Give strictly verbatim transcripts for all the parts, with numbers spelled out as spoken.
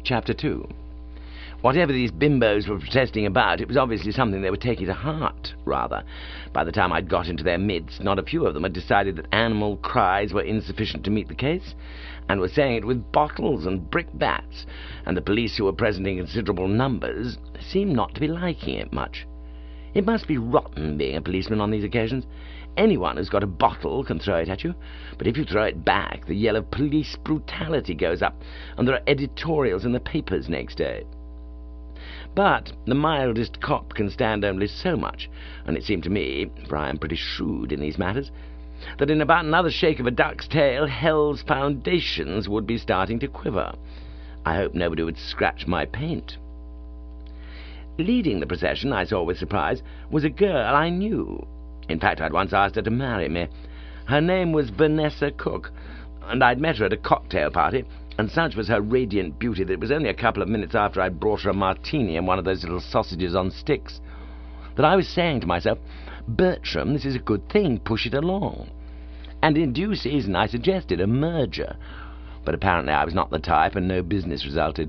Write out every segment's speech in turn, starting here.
Chapter two. Whatever these bimbos were protesting about, it was obviously something they were taking to heart, rather. By the time I'd got into their midst, not a few of them had decided that animal cries were insufficient to meet the case, and were saying it with bottles and brickbats, and the police, who were present in considerable numbers, seemed not to be liking it much. It must be rotten being a policeman on these occasions. Anyone who's got a bottle can throw it at you, but if you throw it back, the yell of police brutality goes up, and there are editorials in the papers next day. But the mildest cop can stand only so much, and it seemed to me, for I am pretty shrewd in these matters, that in about another shake of a duck's tail, hell's foundations would be starting to quiver. I hoped nobody would scratch my paint. Leading the procession, I saw with surprise, was a girl I knew. In fact, I'd once asked her to marry me. Her name was Vanessa Cook, and I'd met her at a cocktail party, and such was her radiant beauty that it was only a couple of minutes after I'd brought her a martini and one of those little sausages on sticks that I was saying to myself, "Bertram, this is a good thing, push it along." And in due season I suggested a merger, but apparently I was not the type, and no business resulted.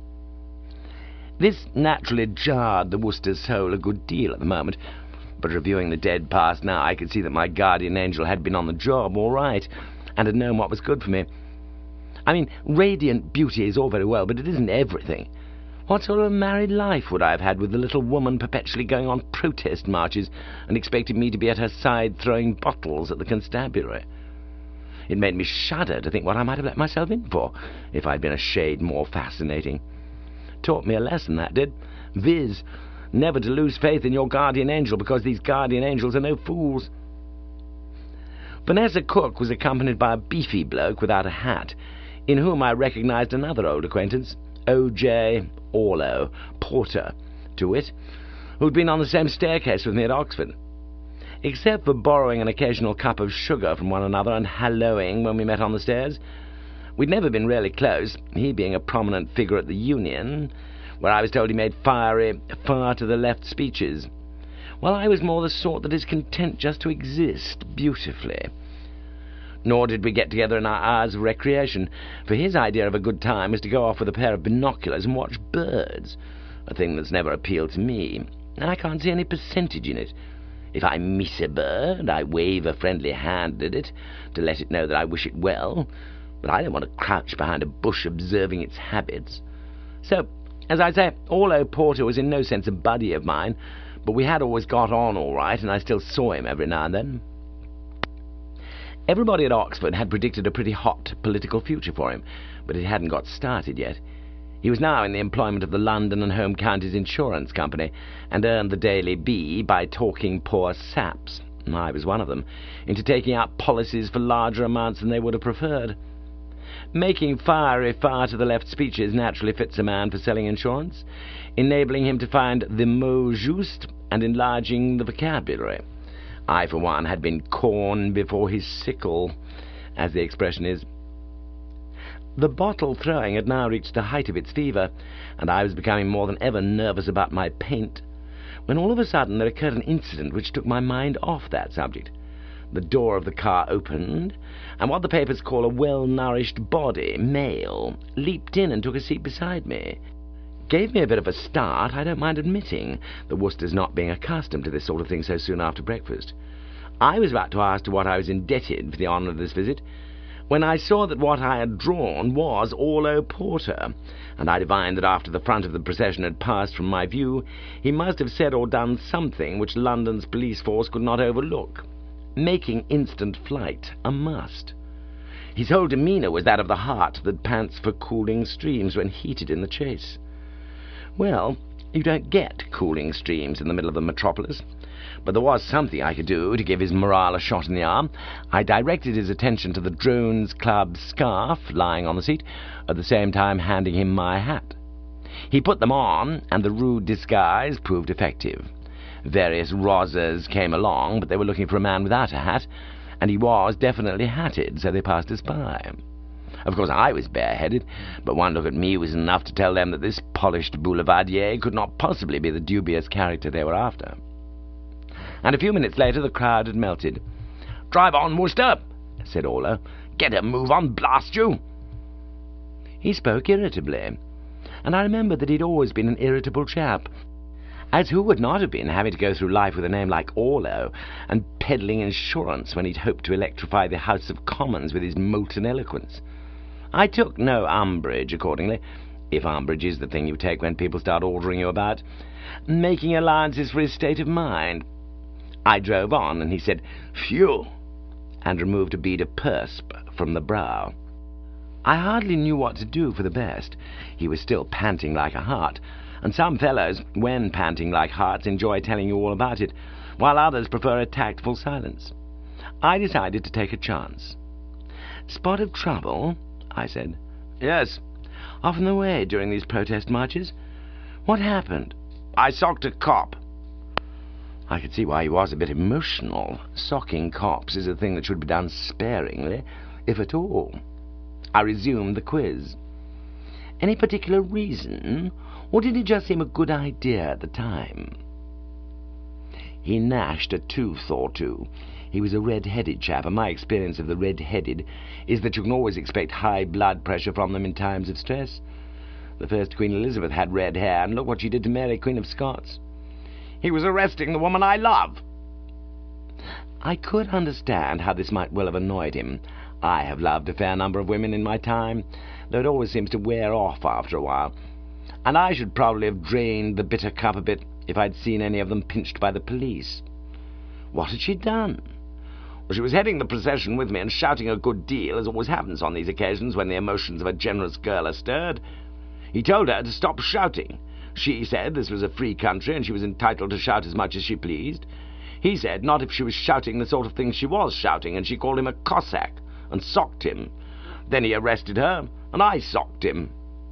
This naturally jarred the Worcester's soul a good deal at the moment, but reviewing the dead past now, I could see that my guardian angel had been on the job all right, and had known what was good for me. I mean, radiant beauty is all very well, but it isn't everything. What sort of a married life would I have had with the little woman perpetually going on protest marches and expecting me to be at her side throwing bottles at the constabulary? It made me shudder to think what I might have let myself in for, if I'd been a shade more fascinating. Taught me a lesson, that did, viz., never to lose faith in your guardian angel, because these guardian angels are no fools. Vanessa Cook was accompanied by a beefy bloke without a hat, in whom I recognized another old acquaintance, O J Orlow Porter, to wit, who'd been on the same staircase with me at Oxford. Except for borrowing an occasional cup of sugar from one another and halloing when we met on the stairs, we'd never been really close, he being a prominent figure at the Union, where I was told he made fiery, far-to-the-left speeches, while I was more the sort that is content just to exist beautifully. Nor did we get together in our hours of recreation, for his idea of a good time was to go off with a pair of binoculars and watch birds, a thing that's never appealed to me, and I can't see any percentage in it. If I miss a bird, I wave a friendly hand at it to let it know that I wish it well, but I don't want to crouch behind a bush observing its habits. So, as I say, Orlow Porter was in no sense a buddy of mine, but we had always got on all right, and I still saw him every now and then. Everybody at Oxford had predicted a pretty hot political future for him, but it hadn't got started yet. He was now in the employment of the London and Home Counties Insurance Company, and earned the Daily Bee by talking poor saps, I was one of them, into taking out policies for larger amounts than they would have preferred. Making fiery, far-to-the-left speeches naturally fits a man for selling insurance, enabling him to find the mot juste and enlarging the vocabulary. I, for one, had been corn before his sickle, as the expression is. The bottle-throwing had now reached the height of its fever, and I was becoming more than ever nervous about my paint, when all of a sudden there occurred an incident which took my mind off that subject. The door of the car opened, and what the papers call a well-nourished body, male, leaped in and took a seat beside me. Gave me a bit of a start, I don't mind admitting, the Worcesters not being accustomed to this sort of thing so soon after breakfast. I was about to ask to what I was indebted for the honour of this visit, when I saw that what I had drawn was Orlow Porter, and I divined that after the front of the procession had passed from my view, he must have said or done something which London's police force could not overlook, making instant flight a must. His whole demeanour was that of the hart that pants for cooling streams when heated in the chase. Well, you don't get cooling streams in the middle of the metropolis, but there was something I could do to give his morale a shot in the arm. I directed his attention to the Drones Club scarf lying on the seat, at the same time handing him my hat. He put them on, and the rude disguise proved effective. Various rozzers came along, but they were looking for a man without a hat, and he was definitely hatted, so they passed us by. Of course, I was bareheaded, but one look at me was enough to tell them that this polished boulevardier could not possibly be the dubious character they were after. And a few minutes later the crowd had melted. "Drive on, Worcester," said Orlow. "Get a move on, blast you." He spoke irritably. and I remembered that he'd always been an irritable chap. As who would not have been, having to go through life with a name like Orlo, and peddling insurance when he'd hoped to electrify the House of Commons with his molten eloquence? I took no umbrage, accordingly, if umbrage is the thing you take when people start ordering you about, making allowances for his state of mind. I drove on, and he said, "Phew," and removed a bead of persp from the brow. I hardly knew what to do for the best. He was still panting like a hart, and some fellows, when panting like harts, enjoy telling you all about it, while others prefer a tactful silence. I decided to take a chance. "Spot of trouble?" I said. "Yes. Off in the way during these protest marches? What happened?" "I socked a cop." I could see why he was a bit emotional. Socking cops is a thing that should be done sparingly, if at all. I resumed the quiz. "Any particular reason, or did it just seem a good idea at the time?" He gnashed a tooth or two. He was a red-headed chap, and my experience of the red-headed is that you can always expect high blood pressure from them in times of stress. The first Queen Elizabeth had red hair, and look what she did to Mary, Queen of Scots. "He was arresting the woman I love." I could understand how this might well have annoyed him. I have loved a fair number of women in my time, though it always seems to wear off after a while, and I should probably have drained the bitter cup a bit if I'd seen any of them pinched by the police. What had she done? Well, she was heading the procession with me and shouting a good deal, as always happens on these occasions when the emotions of a generous girl are stirred. He told her to stop shouting. She said this was a free country and she was entitled to shout as much as she pleased. He said not if she was shouting the sort of thing she was shouting, and she called him a Cossack and socked him. Then he arrested her, and I socked him.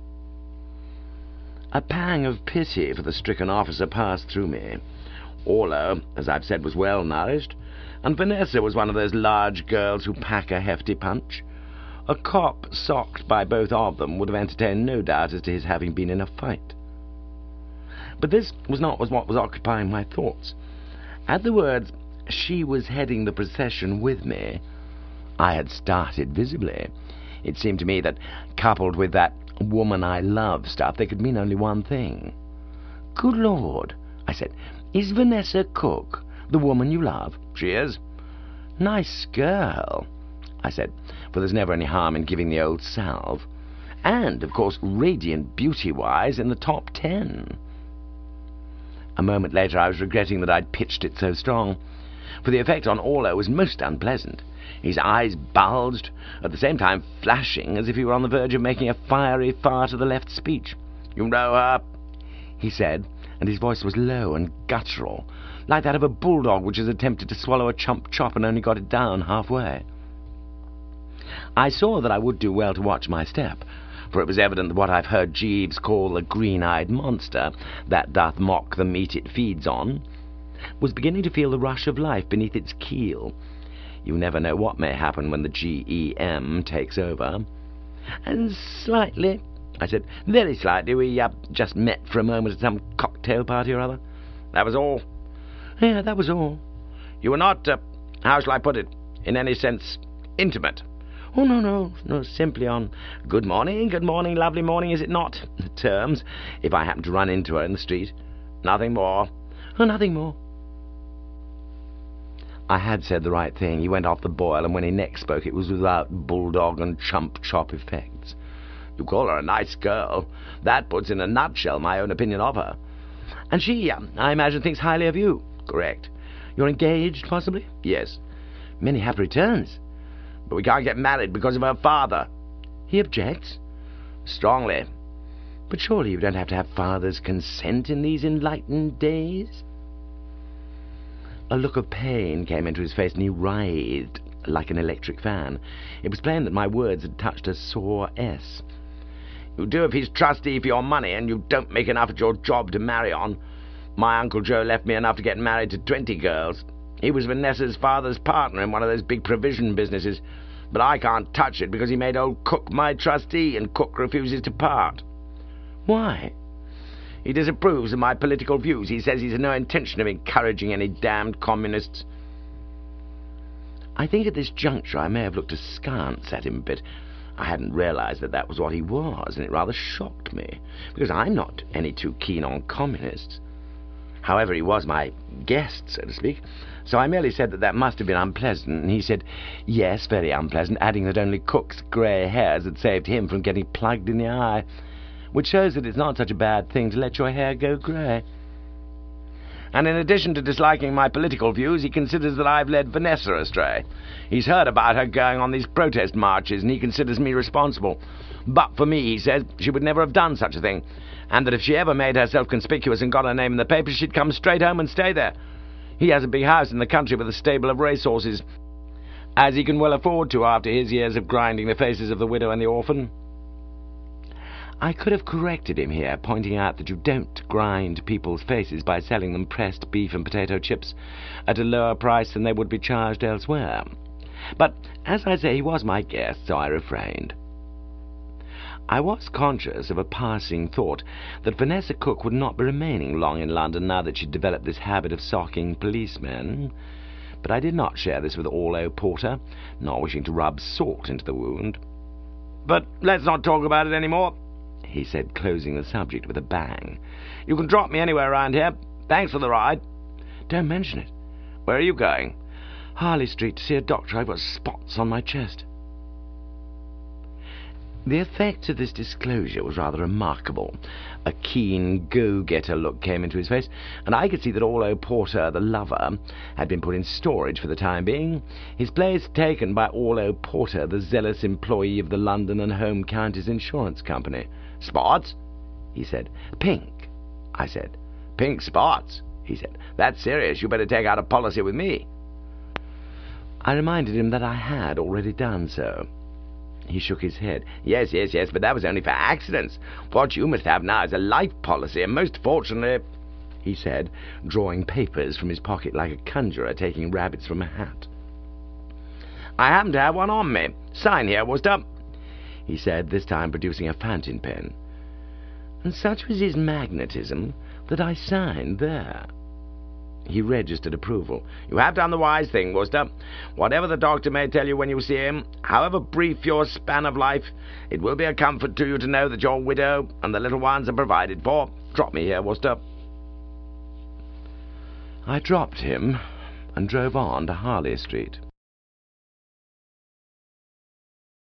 A pang of pity for the stricken officer passed through me. Orlo, as I've said, was well-nourished, and Vanessa was one of those large girls who pack a hefty punch. A cop socked by both of them would have entertained no doubt as to his having been in a fight. But this was not what was occupying my thoughts. At the words, "She was heading the procession with me," I had started visibly. It seemed to me that, coupled with that "woman I love" stuff, they could mean only one thing. "Good Lord," I said, "is Vanessa Cook the woman you love?" "She is." "Nice girl," I said, for there's never any harm in giving the old salve. "And, of course, radiant beauty-wise in the top ten." A moment later I was regretting that I'd pitched it so strong, for the effect on Orlo was most unpleasant. His eyes bulged, at the same time flashing as if he were on the verge of making a fiery far to the left speech. "You know her?" he said, and his voice was low and guttural, like that of a bulldog which has attempted to swallow a chump chop and only got it down halfway. I saw that I would do well to watch my step, for it was evident that what I've heard Jeeves call the green-eyed monster that doth mock the meat it feeds on was beginning to feel the rush of life beneath its keel. You never know what may happen when the G E M takes over. "And slightly," I said, "very slightly, we uh, just met for a moment at some cocktail party or other." "That was all?" "Yeah, that was all." "You were not, uh, how shall I put it, in any sense intimate?" "Oh, no, no, no, simply on good morning, good morning, lovely morning, is it not? terms, if I happen to run into her in the street." "Nothing more?" "Oh, nothing more." I had said the right thing. He went off the boil, and when he next spoke it was without bulldog and chump-chop effects. "You call her a nice girl. That puts in a nutshell my own opinion of her." "And she, um, I imagine, thinks highly of you." "Correct." "You're engaged, possibly?" "Yes." "Many happy returns." "But we can't get married because of her father." "He objects?" "Strongly." "But surely you don't have to have father's consent in these enlightened days?" A look of pain came into his face, and he writhed like an electric fan. It was plain that my words had touched a sore S. "You do if he's trustee for your money, and you don't make enough at your job to marry on. My Uncle Joe left me enough to get married to twenty girls. He was Vanessa's father's partner in one of those big provision businesses, but I can't touch it because he made old Cook my trustee, and Cook refuses to part." "Why?" "He disapproves of my political views. He says he's no intention of encouraging any damned communists." I think at this juncture I may have looked askance at him a bit. I hadn't realized that that was what he was, and it rather shocked me, because I'm not any too keen on communists. However, he was my guest, so to speak, so I merely said that that must have been unpleasant, and he said, yes, very unpleasant, adding that only Cook's grey hairs had saved him from getting plugged in the eye, which shows that it's not such a bad thing to let your hair go grey. And in addition to disliking my political views, he considers that I've led Vanessa astray. He's heard about her going on these protest marches, and he considers me responsible. But for me, he says, she would never have done such a thing, and that if she ever made herself conspicuous and got her name in the papers, she'd come straight home and stay there. He has a big house in the country with a stable of racehorses, as he can well afford to after his years of grinding the faces of the widow and the orphan. I could have corrected him here, pointing out that you don't grind people's faces by selling them pressed beef and potato chips at a lower price than they would be charged elsewhere. But, as I say, he was my guest, so I refrained. I was conscious of a passing thought that Vanessa Cook would not be remaining long in London now that she'd developed this habit of socking policemen, but I did not share this with Orlo Porter, nor wishing to rub salt into the wound. "But let's not talk about it any more," he said, closing the subject with a bang. "You can drop me anywhere around here. Thanks for the ride." "Don't mention it." "Where are you going?" "Harley Street, to see a doctor. I've got spots on my chest." The effect of this disclosure was rather remarkable. A keen go-getter look came into his face, and I could see that Orlo Porter, the lover, had been put in storage for the time being, his place taken by Orlo Porter, the zealous employee of the London and Home Counties Insurance Company. "Spots?" he said. "Pink," I said. "Pink spots?" he said. "That's serious. You better take out a policy with me." I reminded him that I had already done so. He shook his head. "Yes, yes, yes, but that was only for accidents. What you must have now is a life policy, and most fortunately," he said, drawing papers from his pocket like a conjurer taking rabbits from a hat. "I happen to have one on me. Sign here, Worcester," he said, this time producing a fountain pen. And such was his magnetism that I signed there. He registered approval. "You have done the wise thing, Worcester. Whatever the doctor may tell you when you see him, however brief your span of life, it will be a comfort to you to know that your widow and the little ones are provided for. Drop me here, Worcester." I dropped him and drove on to Harley Street.